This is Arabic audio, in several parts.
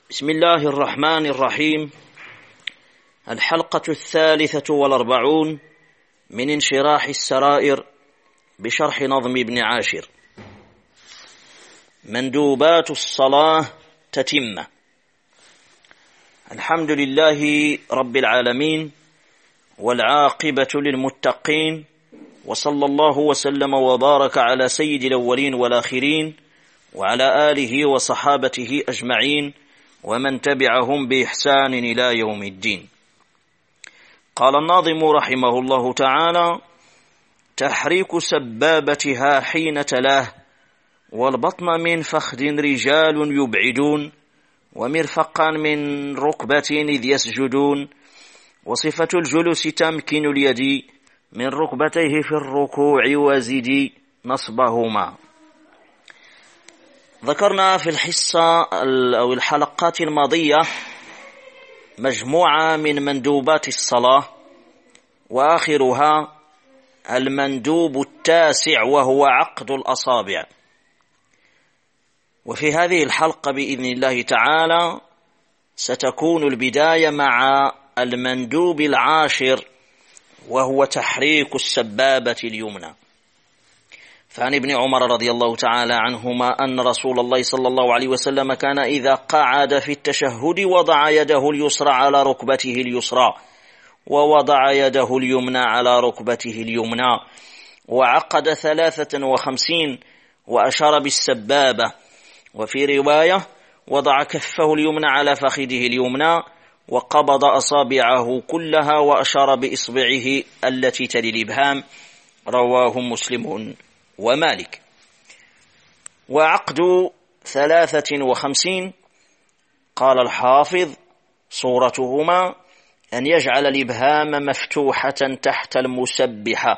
بسم الله الرحمن الرحيم. الحلقة 43 من انشراح السرائر بشرح نظم ابن عاشر. مندوبات الصلاة تتمة. الحمد لله رب العالمين والعاقبة للمتقين، وصلى الله وسلم وبارك على سيد الأولين والآخرين وعلى آله وصحابته أجمعين ومن تبعهم بإحسان إلى يوم الدين. قال الناظم رحمه الله تعالى: تحريك سبابتها حين تلاه، والبطن من فخذ رجال يبعدون، ومرفقا من ركبة إذ يسجدون، وصفة الجلوس تمكن اليد من ركبتيه في الركوع وزد نصبهما. ذكرنا في الحصة أو الحلقات الماضية مجموعة من مندوبات الصلاة، وآخرها المندوب التاسع وهو عقد الأصابع. وفي هذه الحلقة بإذن الله تعالى ستكون البداية مع المندوب العاشر وهو تحريك السبابة اليمنى. فعن ابن عمر رضي الله تعالى عنهما أن رسول الله صلى الله عليه وسلم كان إذا قعد في التشهد وضع يده اليسرى على ركبته اليسرى، ووضع يده اليمنى على ركبته اليمنى، وعقد 53 وأشار بالسبابة. وفي رواية وضع كفه اليمنى على فخذه اليمنى، وقبض أصابعه كلها وأشار بإصبعه التي تلي الإبهام. رواه مسلم ومالك. وعقد 53 قال الحافظ صورتهما أن يجعل الإبهام مفتوحة تحت المسبحة.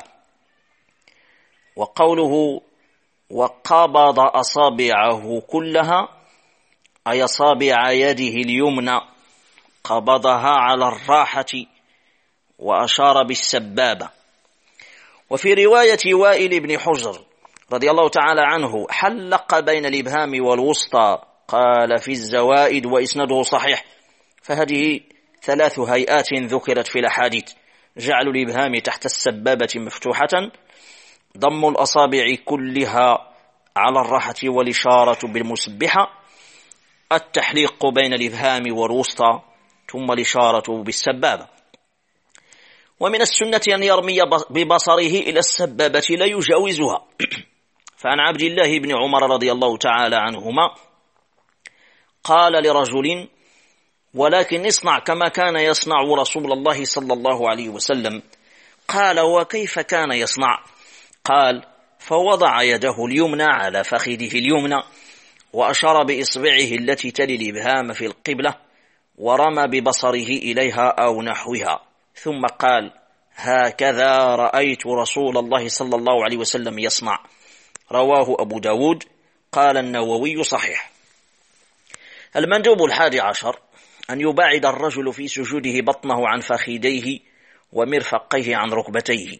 وقوله وقبض أصابعه كلها أي أصابع يده اليمنى قبضها على الراحة وأشار بالسبابة. وفي رواية وائل بن حجر رضي الله تعالى عنه حلق بين الإبهام والوسطى، قال في الزوائد وإسناده صحيح. فهذه 3 هيئات ذكرت في الأحاديث: جعل الإبهام تحت السبابة مفتوحة، ضم الأصابع كلها على الراحة والإشارة بالمسبحة، التحليق بين الإبهام والوسطى، ثم الإشارة بالسبابة. ومن السنة أن يرمي ببصره إلى السبابة لا يجاوزها. فعن عبد الله بن عمر رضي الله تعالى عنهما قال لرجل: ولكن اصنع كما كان يصنع رسول الله صلى الله عليه وسلم. قال: وكيف كان يصنع؟ قال: فوضع يده اليمنى على فخذه اليمنى، وأشار بإصبعه التي تلي الإبهام في القبلة، ورمى ببصره إليها أو نحوها، ثم قال: هكذا رأيت رسول الله صلى الله عليه وسلم يصنع. رواه أبو داود. قال النووي صحيح. المندوب 11 أن يباعد الرجل في سجوده بطنه عن فخذيه ومرفقيه عن ركبتيه،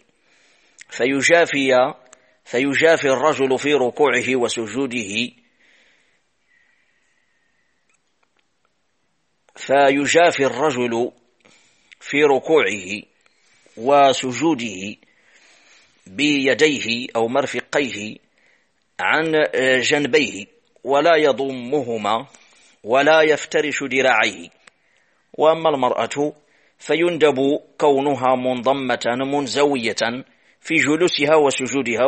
فيجافي الرجل في ركوعه وسجوده بيديه أو مرفقيه عن جنبيه، ولا يضمهما ولا يفترش ذراعيه. وأما المرأة فيندب كونها منضمة منزوية في جلوسها وسجودها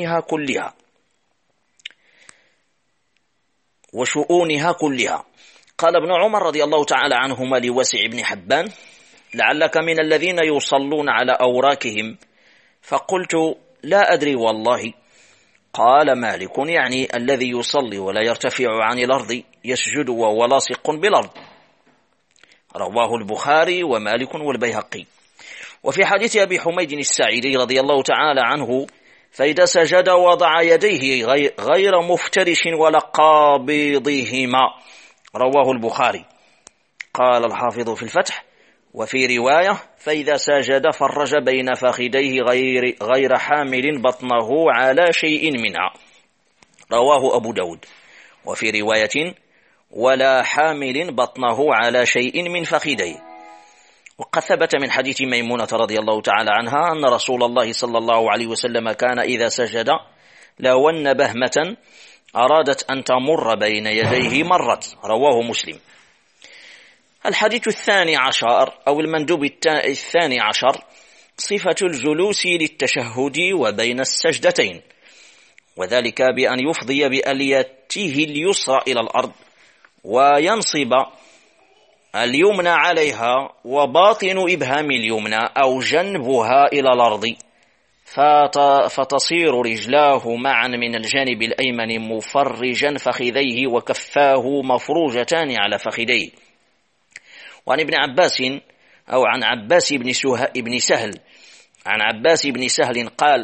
وشؤونها كلها. قال ابن عمر رضي الله تعالى عنهما لواسع بن حبان: لعلك من الذين يصلون على أوراكهم. فقلت: لا أدري والله. قال مالك: يعني الذي يصلي ولا يرتفع عن الأرض يسجد وهو لاصق بالأرض. رواه البخاري ومالك والبيهقي. وفي حديث أبي حميد الساعدي رضي الله تعالى عنه: فإذا سجد وضع يديه غير مفترش ولا قابضهما. رواه البخاري. قال الحافظ في الفتح: وفي رواية: فإذا سجد فرج بين فخذيه غير حامل بطنه على شيء منها. رواه أبو داود. وفي رواية: ولا حامل بطنه على شيء من فخذيه. وقد ثبت من حديث ميمونة رضي الله تعالى عنها أن رسول الله صلى الله عليه وسلم كان إذا سجد لون بهمة أرادت أن تمر بين يديه مرت، رواه مسلم. الحديث الثاني عشر أو المندوب الثاني عشر صفة الجلوس للتشهد وبين السجدتين، وذلك بأن يفضي بأليته اليسرى إلى الأرض وينصب اليمنى عليها وباطن إبهام اليمنى أو جنبها إلى الأرض، فتصير رجلاه معا من الجانب الأيمن مفرجا فخذيه وكفاه مفروجتان على فخذيه. وعن ابن عباس أو عن عباس بن سهل عن عباس بن سهل قال: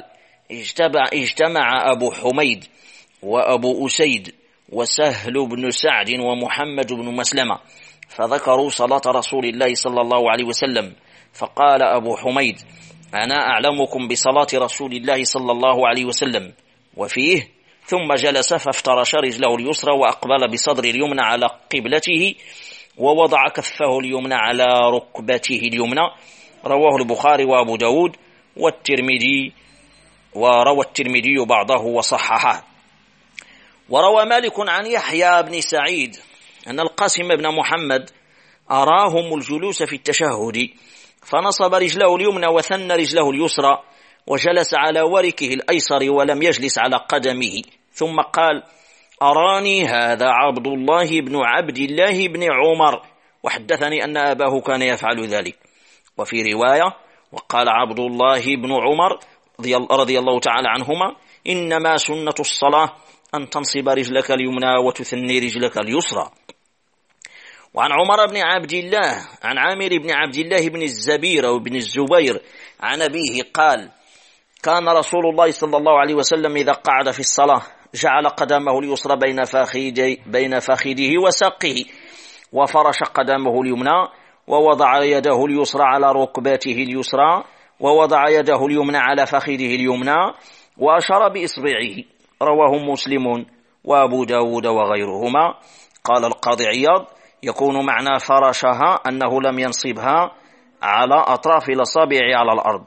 اجتمع أبو حميد وأبو أسيد وسهل بن سعد ومحمد بن مسلمة فذكروا صلاة رسول الله صلى الله عليه وسلم، فقال أبو حميد: أنا أعلمكم بصلاة رسول الله صلى الله عليه وسلم. وفيه: ثم جلس فافترش رجله اليسرى وأقبل بصدر اليمنى على قبلته ووضع كفه اليمنى على ركبته اليمنى، رواه البخاري وأبو داود والترمذي، وروى الترمذي بعضه وصححه. وروى مالك عن يحيى بن سعيد أن القاسم بن محمد أراهم الجلوس في التشهد، فنصب رجله اليمنى وثنى رجله اليسرى وجلس على وركه الأيسر ولم يجلس على قدمه، ثم قال: أراني هذا عبد الله بن عبد الله بن عمر، وحدثني أن أباه كان يفعل ذلك. وفي رواية: وقال عبد الله بن عمر رضي الله تعالى عنهما: إنما سنة الصلاة أن تنصب رجلك اليمنى وتثني رجلك اليسرى. وعن عمر بن عبد الله عن عامر بن عبد الله بن الزبير وبن الزبير عن أبيه قال: كان رسول الله صلى الله عليه وسلم إذا قعد في الصلاة جعل قدمه اليسرى بين فخذه وساقه، وفرش قدمه اليمنى ووضع يده اليسرى على ركبته اليسرى ووضع يده اليمنى على فخذه اليمنى وأشار بإصبعه، رواه مسلم وأبو داود وغيرهما. قال القاضي عياض: يكون معنى فرشها أنه لم ينصبها على أطراف الأصابع على الأرض،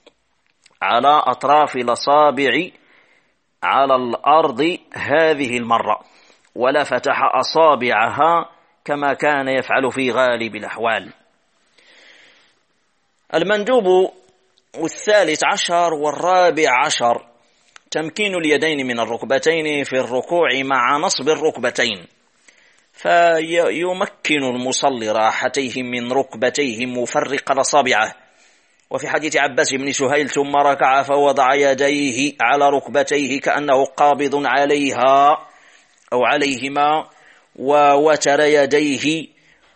على أطراف الأصابع على الأرض هذه المرة، ولا فتح أصابعها كما كان يفعل في غالب الأحوال. المندوب الثالث عشر والرابع عشر تمكين اليدين من الركبتين في الركوع مع نصب الركبتين، فيمكن المصلي راحتيه من ركبتيه مفرقا أصابعه. وفي حديث عباس بن سهيل: ثم ركع فوضع يديه على ركبتيه كأنه قابض عليها أو عليهما، ووتر يديه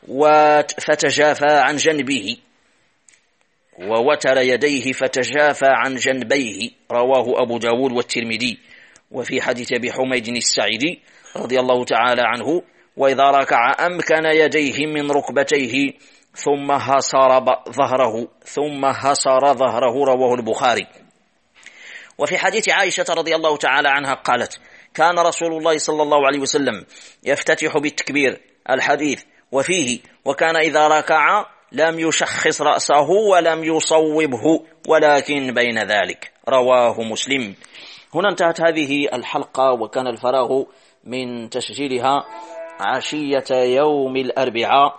فتجافى عن جنبيه، رواه أبو داود والترمذي. وفي حديث أبي حميد الساعدي رضي الله تعالى عنه: وإذا ركع أمكن يديه من ركبتيه ثم هسر ظهره، رواه البخاري. وفي حديث عائشة رضي الله تعالى عنها قالت: كان رسول الله صلى الله عليه وسلم يفتتح بالتكبير، الحديث. وفيه: وكان إذا ركع لم يشخص رأسه ولم يصوبه ولكن بين ذلك، رواه مسلم. هنا انتهت هذه الحلقة، وكان الفراغ من تسجيلها عشية يوم الأربعاء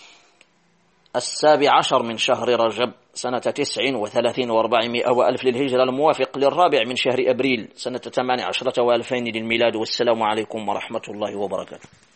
17 من شهر رجب سنة 39 و400 وألف للهجرة، الموافق للرابع من شهر أبريل سنة 18 و2000 للميلاد. والسلام عليكم ورحمة الله وبركاته.